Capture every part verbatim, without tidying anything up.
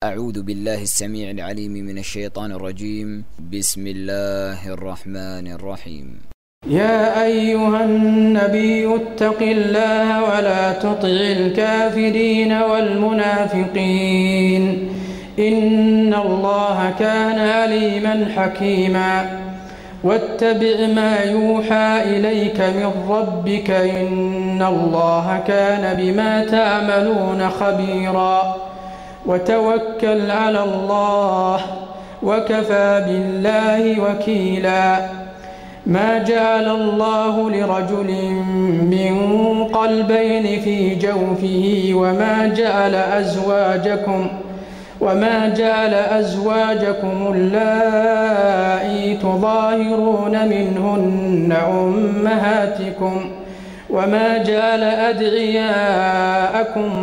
أعوذ بالله السميع العليم من الشيطان الرجيم. بسم الله الرحمن الرحيم. يا أيها النبي اتق الله ولا تطع الكافرين والمنافقين إن الله كان عليما حكيما. واتبع ما يوحى إليك من ربك إن الله كان بما تعملون خبيرا. وتوكل على الله وكفى بالله وكيلا. ما جعل الله لرجل من قلبين في جوفه وما جعل أزواجكم وما جعل أزواجكم اللائي تظاهرون منهن أمهاتكم وما جعل أدعياءكم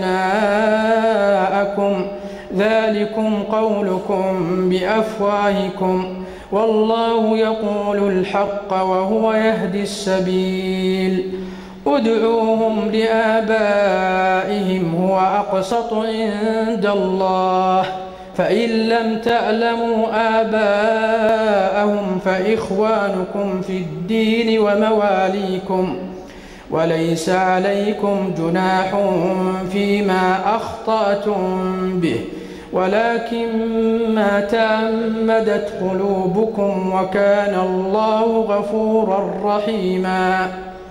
أبناءكم ذلكم قولكم بأفواهكم والله يقول الحق وهو يهدي السبيل. ادعوهم لآبائهم هو أقسط عند الله فإن لم تعلموا آباءهم فإخوانكم في الدين ومواليكم وليس عليكم جناح فيما أخطأتم به ولكن ما تعمدت قلوبكم وكان الله غفورا رحيما.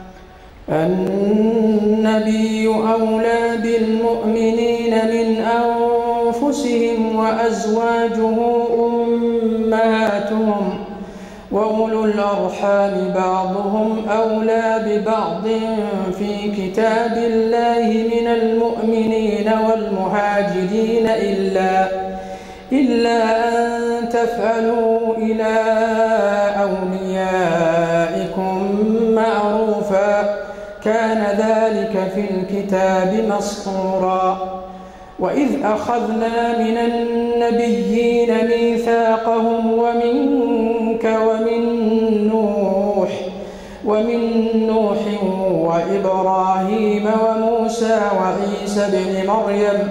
النبي أولى بالمؤمنين من أنفسهم وأزواجه أمهاتهم وأولو الأرحام بعضهم أولى ببعض في كتاب الله من المؤمنين والمهاجرين إلا إلا أن تفعلوا إلى أوليائكم معروفا كان ذلك في الكتاب مسطورا. وإذ أخذنا من النبيين ميثاقهم ومنك ومن نوح ومن نوح وإبراهيم وموسى وعيسى بن مريم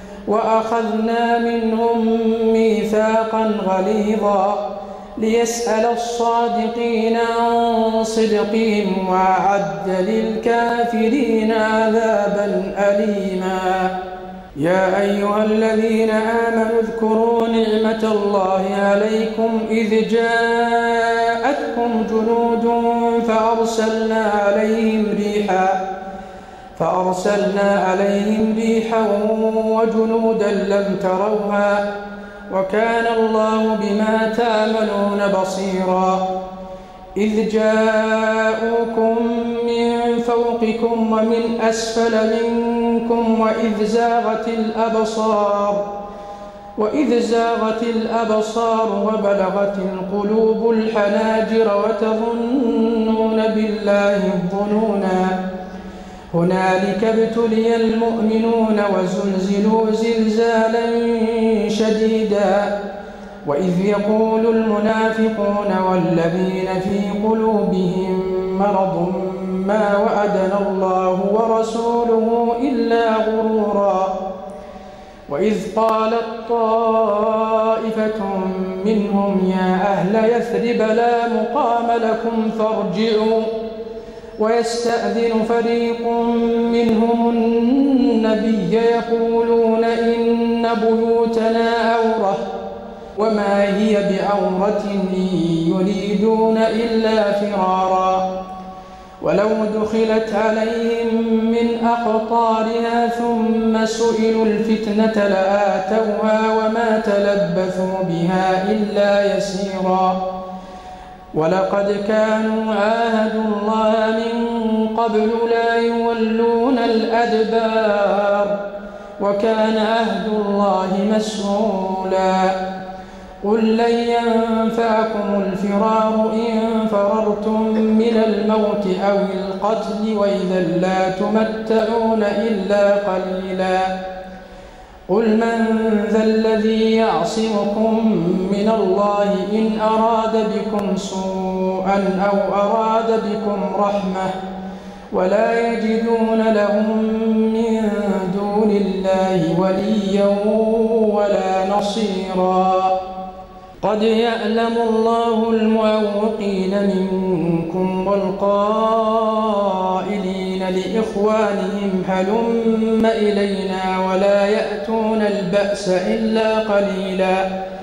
وأخذنا منهم ميثاقا غليظا ليسأل الصادقين عن صدقهم وأعد للكافرين عذابا أليما. يا أيها الذين آمنوا اذكروا نعمة الله عليكم إذ جاءتكم جنود فأرسلنا عليهم ريحا فأرسلنا عليهم ريحا وجنودا لم تروها وكان الله بما تعملون بصيرا. إذ جاءوكم من فوقكم ومن أسفل منكم وإذ زاغت الأبصار وإذ زاغت الأبصار وبلغت القلوب الحناجر وتظنون بالله الظنونا. هنالك ابتلي المؤمنون وزلزلوا زلزالا شديدا. وإذ يقول المنافقون والذين في قلوبهم مرض ما وعدنا الله ورسوله إلا غرورا. وإذ قالت طائفة منهم يا أهل يثرب لا مقام لكم فارجعوا ويستأذن فريق منهم النبي يقولون إن بيوتنا عورة وما هي بعورة يريدون إلا فرارا. ولو دخلت عليهم من أقطارها ثم سئلوا الفتنة لآتوها وما تلبثوا بها إلا يسيرا. ولقد كانوا عاهدوا الله من قبل لا يولون الأدبار وكان عهد الله مسؤولا. قل لن ينفعكم الفرار إن فررتم من الموت أو القتل وإذا لا تمتعون إلا قليلا. قل من ذا الذي يعصمكم من الله إن أراد بكم سوءا أو أراد بكم رحمة ولا يجدون لهم من دون الله وليا ولا نصيرا. قد يعلم الله المعوقين منكم والقائلين لإخوانهم هلم إلينا ولا يأتون البأس إلا قليلا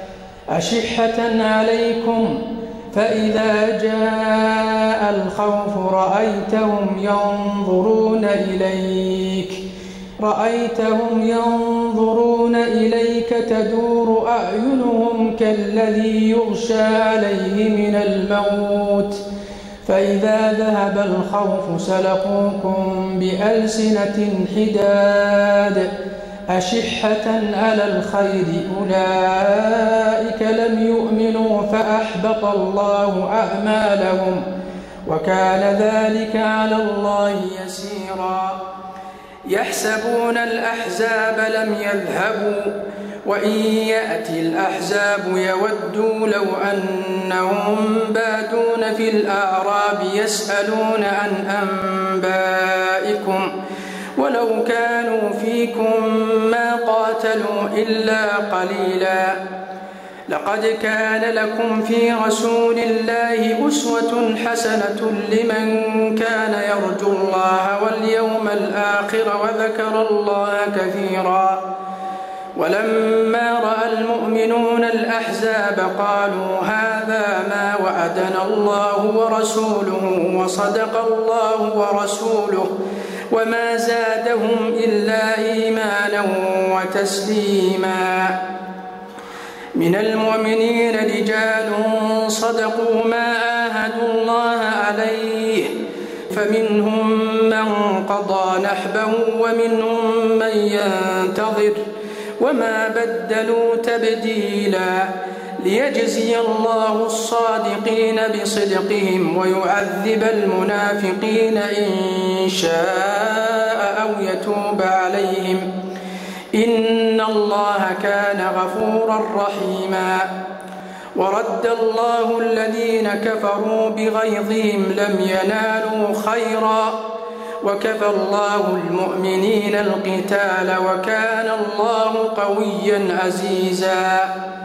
أشحة عليكم فإذا جاء الخوف رأيتهم ينظرون إليك رأيتهم ينظرون إليك تدور أعينهم كالذي يغشى عليه من الموت فإذا ذهب الخوف سلقوكم بألسنة حداد أشحة على الخير أولئك لم يؤمنوا فأحبط الله أعمالهم وكان ذلك على الله يسيرا. يحسبون الأحزاب لم يذهبوا وإن يأتي الأحزاب يودوا لو أنهم بادون في الأعراب يسألون عن أنبائكم ولو كانوا فيكم ما قاتلوا إلا قليلا. لقد كان لكم في رسول الله أسوة حسنة لمن كان يرجو الله واليوم الآخر وذكر الله كثيرا. ولما رأى المؤمنون الأحزاب قالوا هذا ما وعدنا الله ورسوله وصدق الله ورسوله وما زادهم إلا إيمانا وتسليما. من المؤمنين رجال صدقوا ما عاهدوا الله عليه فمنهم من قضى نحبه ومنهم من ينتظر وما بدلوا تبديلا ليجزي الله الصادقين بصدقهم ويعذب المنافقين إن شاء أو يتوب عليهم إن الله كان غفورا رحيما. ورد الله الذين كفروا بغيظهم لم ينالوا خيرا وكفى الله المؤمنين القتال وكان الله قويا عزيزا.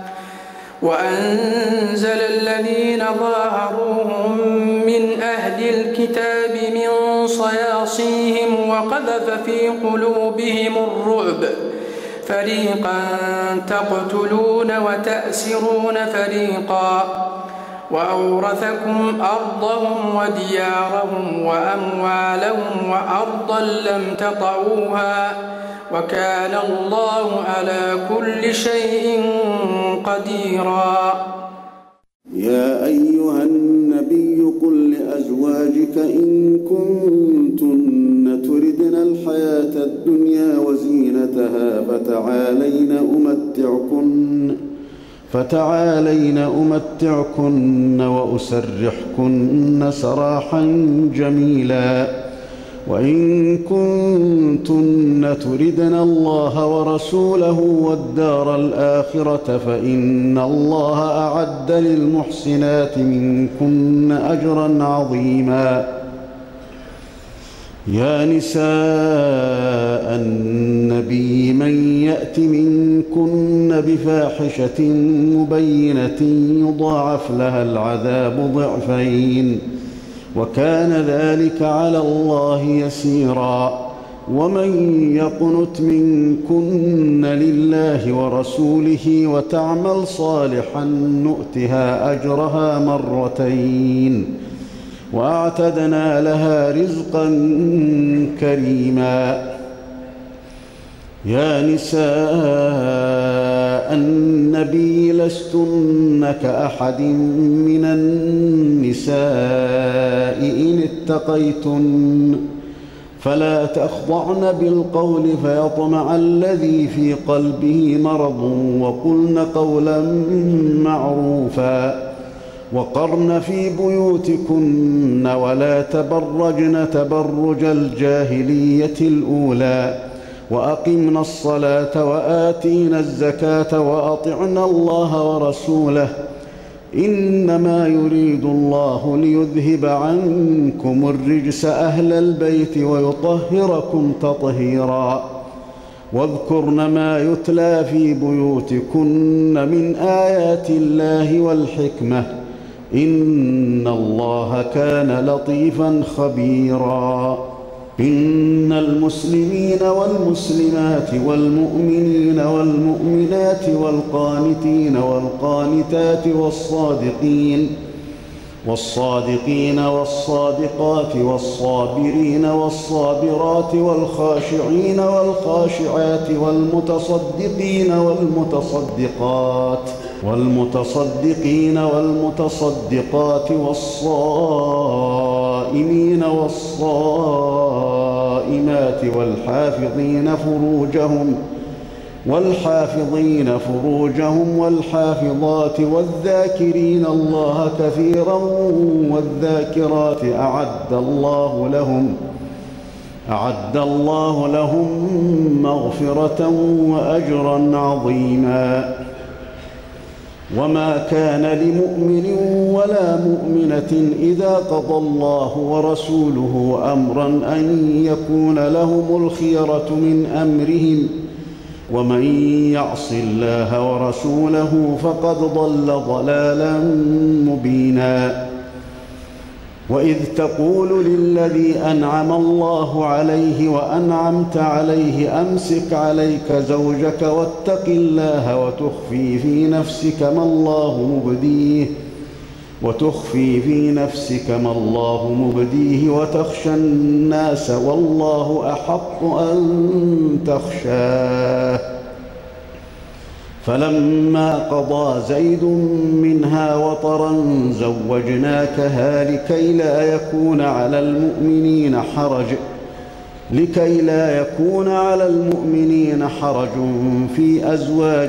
وأنزل الذين ظاهروهم من أهل الكتاب من صياصيهم وقذف في قلوبهم الرعب فريقا تقتلون وتأسرون فريقا وأورثكم أرضهم وديارهم وأموالهم وأرضا لم تطئوها وكان الله على كل شيء قديرا. يا أيها النبي قل لأزواجك إن كنتن تردن الحياة الدنيا وزينتها فتعالين أمتعكن فتعالين أمتعكن وأسرحكن سراحا جميلا وإن كنتن تردن الله ورسوله والدار الآخرة فإن الله أعد للمحسنات منكن أجرا عظيما. يا نساء النبي من يأت منكن بفاحشة مبينة يضاعف لها العذاب ضعفين وكان ذلك على الله يسيرا. ومن يقنت منكن لله ورسوله وتعمل صالحا نؤتها أجرها مرتين وأعتدنا لها رزقا كريما. يا نساء النبي لستن كأحد من النساء إن اتقيتن فلا تخضعن بالقول فيطمع الذي في قلبه مرض وقلن قولا معروفا وقرن في بيوتكن ولا تبرجن تبرج الجاهلية الأولى وأقمنا الصلاة وآتينا الزكاة وأطعنا الله ورسوله إنما يريد الله ليذهب عنكم الرجس أهل البيت ويطهركم تطهيرا واذكرن ما يتلى في بيوتكن من آيات الله والحكمة إن الله كان لطيفا خبيرا إن المسلمين والمسلمات والمؤمنين والمؤمنات والقانتين والقانتات والصادقين والصادقين والصادقات والصابرين والصابرات والخاشعين والخاشعات والمتصدقين والمتصدقات والمتصدقين والمتصدقات والصائمين والصائمات والحافظين فروجهم والحافظين فروجهم والحافظات والذاكرين الله كثيرا والذاكرات أعد الله لهم أعد الله لهم مغفرة وأجرا عظيما وما كان لمؤمن ولا مؤمنة إذا قضى الله ورسوله أمرا أن يكون لهم الخيرة من أمرهم ومن يعص الله ورسوله فقد ضل ضلالا مبينا وإذ تقول للذي أنعم الله عليه وأنعمت عليه أمسك عليك زوجك واتق الله وتخفي في نفسك ما الله مبديه وتخفي في نفسك ما الله مبديه وتخشى الناس والله أحق أن تخشاه فلما قضى زيد منها وطرا زوجناكها لكي لا يكون على المؤمنين حرج لكي لا يكون على المؤمنين حرج في أزواج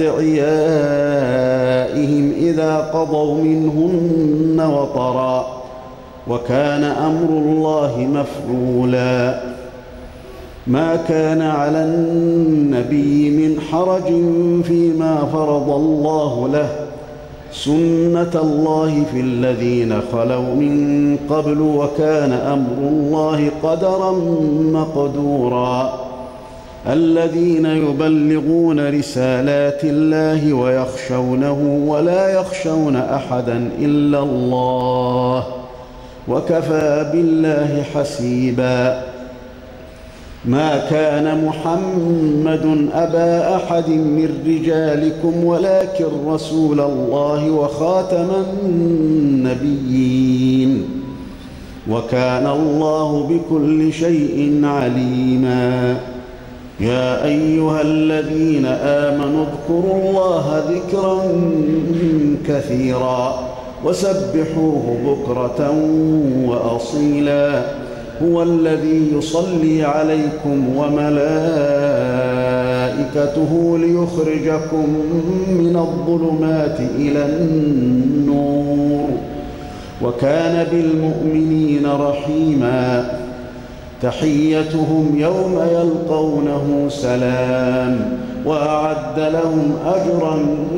أدعيائهم إذا قضوا منهن وطرا وكان أمر الله مفعولا ما كان على النبي من حرج فيما فرض الله له سنة الله في الذين خلوا من قبل وكان أمر الله قدرا مقدورا الذين يبلغون رسالات الله ويخشونه ولا يخشون أحدا إلا الله وكفى بالله حسيبا ما كان محمد أبا أحد من رجالكم ولكن رسول الله وخاتم النبيين وكان الله بكل شيء عليما يا أيها الذين آمنوا اذكروا الله ذكرا كثيرا وسبحوه بكرة وأصيلا هو الذي يصلي عليكم وملائكته ليخرجكم من الظلمات إلى النور وكان بالمؤمنين رحيما تحيتهم يوم يلقونه سلام وأعد لهم أجرا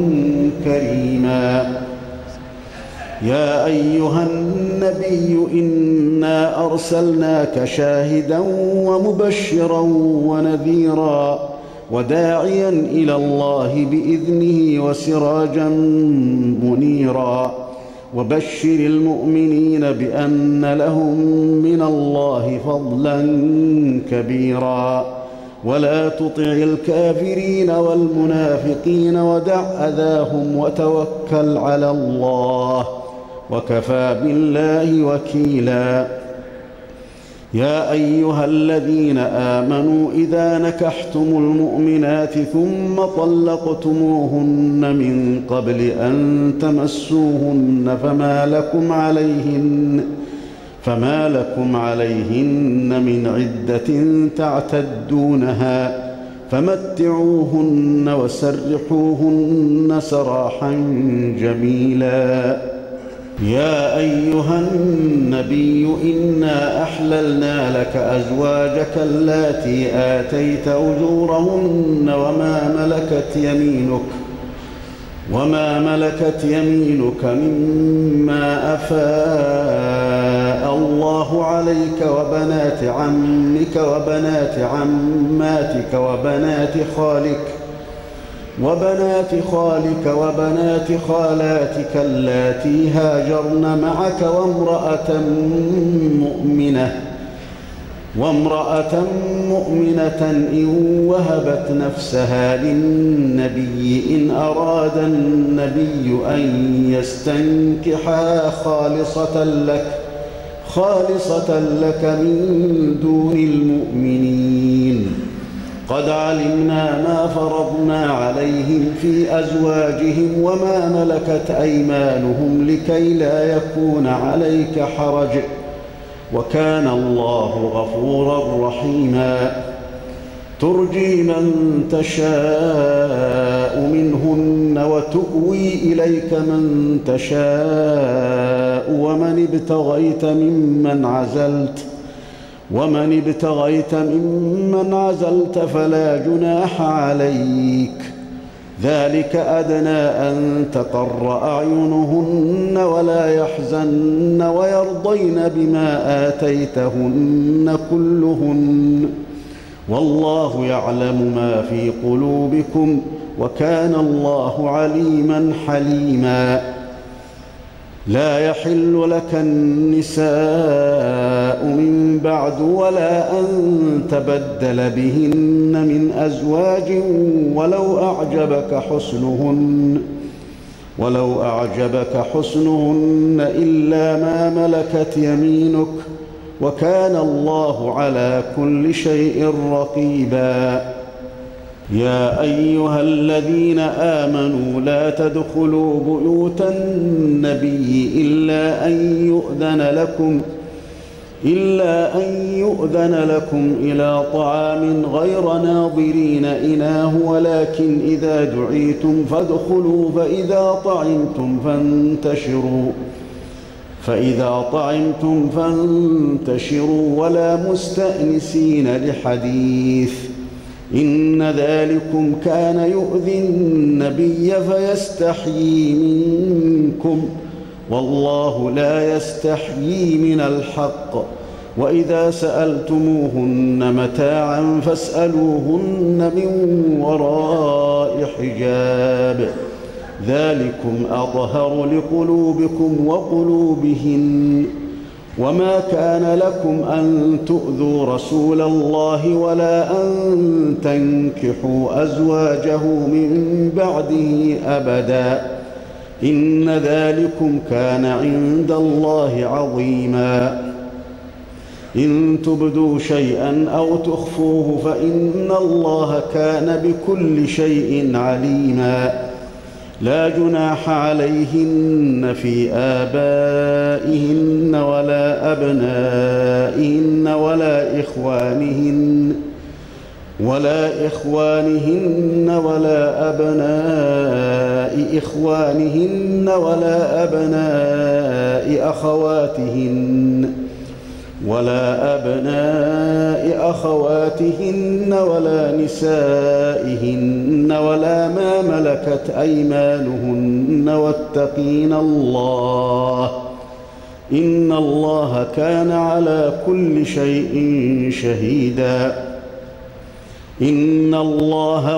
كريما يا أيها النبي إنا أرسلناك شاهدا ومبشرا ونذيرا وداعيا إلى الله بإذنه وسراجا منيرا وبشر المؤمنين بأن لهم من الله فضلا كبيرا ولا تطع الكافرين والمنافقين ودع أذاهم وتوكل على الله وكفى بالله وكيلا يا أيها الذين آمنوا إذا نكحتم المؤمنات ثم طلقتموهن من قبل أن تمسوهن فما لكم عليهن فما لكم عليهن من عدة تعتدونها فمتعوهن وسرحوهن سراحا جميلا يا أيها النبي إنا أحللنا لك أزواجك اللاتي آتيت أجورهن وما ملكت يمينك وما ملكت يمينك مما أفاء الله عليك وبنات عمك وبنات عماتك وبنات خالك وبنات خالك وبنات خالاتك اللاتي هاجرن معك وامرأة مؤمنة وامرأة مؤمنة إن وهبت نفسها للنبي إن أراد النبي أن يستنكحها خالصة لك خالصة لك من دون المؤمنين. قد علمنا ما فرضنا عليهم في أزواجهم وما ملكت أيمانهم لكي لا يكون عليك حرج، وكان الله غفورا رحيما. ترجي من تشاء منهن وتؤوي إليك من تشاء ومن ابتغيت ممن عزلت ومن ابتغيت ممن عزلت فلا جناح عليك، ذلك أدنى أن تقر أعينهن ولا يحزن ويرضين بما آتيتهن كلهن، والله يعلم ما في قلوبكم وكان الله عليما حليما. لا يحل لك النساء من بعد ولا أن تبدل بهن من أزواج ولو أعجبك حسنهن ولو أعجبك حسنهن إلا ما ملكت يمينك، وكان الله على كل شيء رقيبا. يا أيها الذين آمنوا لا تدخلوا بيوت النبي إلا أن يؤذن لكم إلا أن يؤذن لكم إلى طعام غير ناظرين إناه، ولكن إذا دعيتم فادخلوا فإذا طعمتم فانتشروا فإذا طعمتم فانتشروا ولا مستأنسين لحديث، إن ذلكم كان يؤذي النبي فيستحيي منكم، والله لا يستحيي من الحق. وإذا سألتموهن متاعا فاسألوهن من وراء حجاب، ذلكم أطهر لقلوبكم وقلوبهن. وما كان لكم أن تؤذوا رسول الله ولا أن تنكحوا أزواجه من بعده أبدا، إن ذلكم كان عند الله عظيما. إن تبدوا شيئا أو تخفوه فإن الله كان بكل شيء عليما. لا جناح عليهن في آبائهن ولا أبنائهن ولا إخوانهن ولا إخوانهن ولا أبناء إخوانهن ولا أبناء أخواتهن ولا أبناء أخواتهن ولا نسائهن ولا ما ملكت أيمانهن، واتقين الله إن الله كان على كل شيء شهيدا. إن الله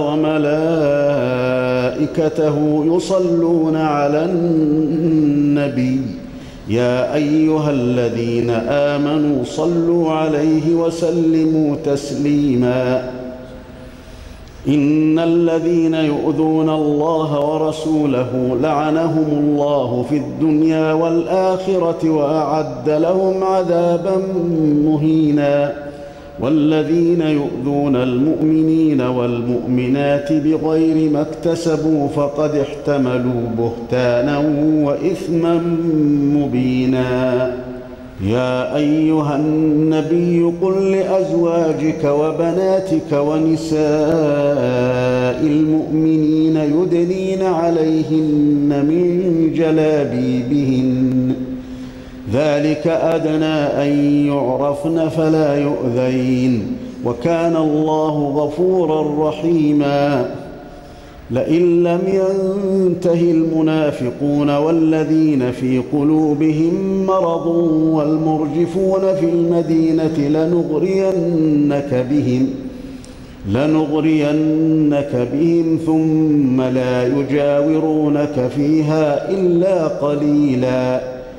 وملائكته يصلون على النبي يا أيها الذين آمنوا صلوا عليه وسلموا تسليما. إن الذين يؤذون الله ورسوله لعنهم الله في الدنيا والآخرة وأعد لهم عذابا مهينا. والذين يؤذون المؤمنين والمؤمنات بغير ما اكتسبوا فقد احتملوا بهتانا وإثما مبينا. يا أيها النبي قل لأزواجك وبناتك ونساء المؤمنين يدنين عليهن من جلابيبهن، ذلك أدنى أن يعرفن فلا يؤذين، وكان الله غفورا رحيما. لئن لم ينته المنافقون والذين في قلوبهم مرض والمرجفون في المدينة لنغرينك بهم لنغرينك بهم ثم لا يجاورونك فيها إلا قليلا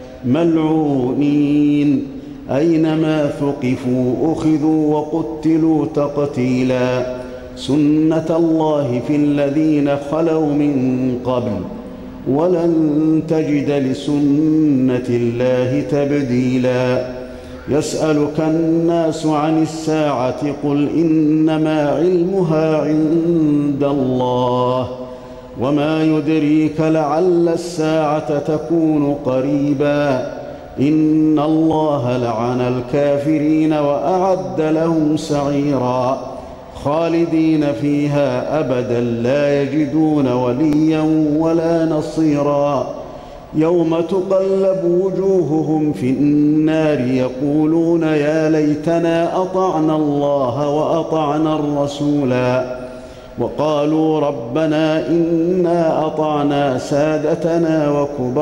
ملعونين أينما ثقفوا أخذوا وقتلوا تقتيلا سنة الله في الذين خلوا من قبل ولن تجد لسنة الله تبديلا يسألك الناس عن الساعة قل إنما علمها عند الله وما يدريك لعل الساعة تكون قريبا إن الله لعن الكافرين وأعد لهم سعيرا خالدين فيها أبدا لا يجدون وليا ولا نصيرا يوم تقلب وجوههم في النار يقولون يا ليتنا أطعنا الله وأطعنا الرسولا وقالوا ربنا إنا أطعنا سادتنا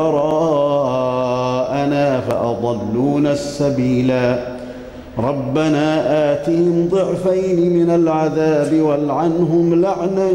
وكبراءنا فأضلونا السبيلا ربنا آتهم ضعفين من العذاب والعنهم لعنا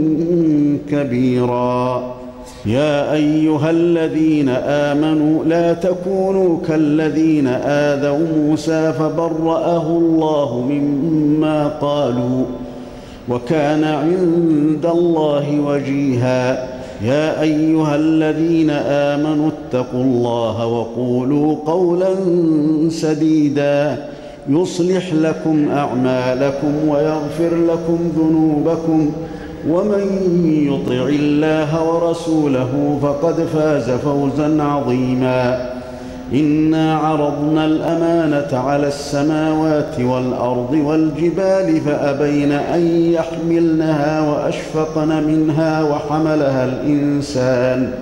كبيرا يا أيها الذين آمنوا لا تكونوا كالذين آذوا موسى فبرأه الله مما قالوا وكان عند الله وجيها يا أيها الذين آمنوا اتقوا الله وقولوا قولا سديدا يصلح لكم أعمالكم ويغفر لكم ذنوبكم ومن يطع الله ورسوله فقد فاز فوزا عظيما إنا عرضنا الأمانة على السماوات والأرض والجبال فأبين أن يحملنها وأشفقن منها وحملها الإنسان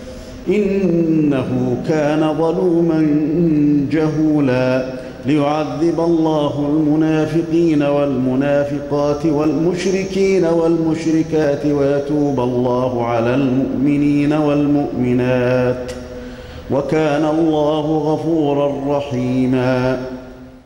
إنه كان ظلوما جهولا ليعذب الله المنافقين والمنافقات والمشركين والمشركات ويتوب الله على المؤمنين والمؤمنات وكان الله غفورا رحيما